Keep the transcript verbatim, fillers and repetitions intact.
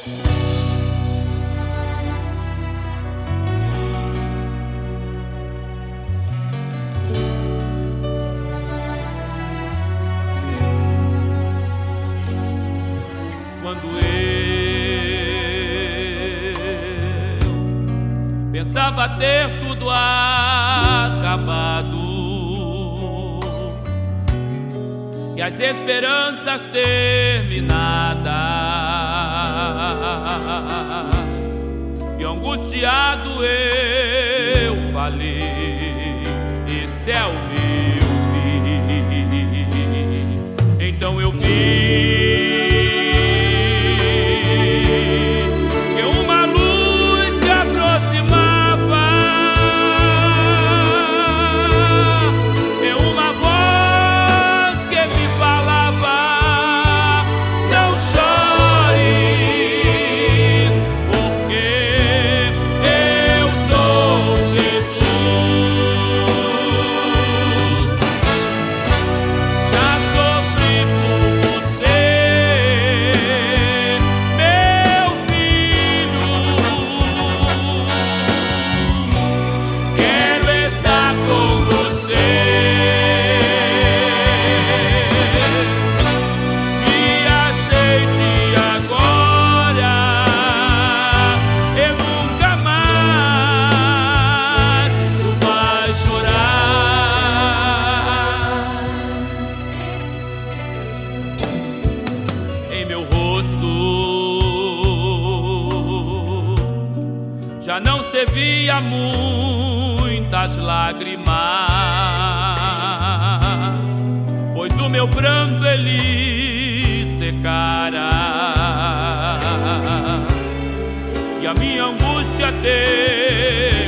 Quando eu pensava ter tudo acabado e as esperanças terminadas, e angustiado eu falei: esse é o meu fim. Então eu vi em meu rosto já não se via muitas lágrimas, pois o meu pranto ele secara e a minha angústia terminara.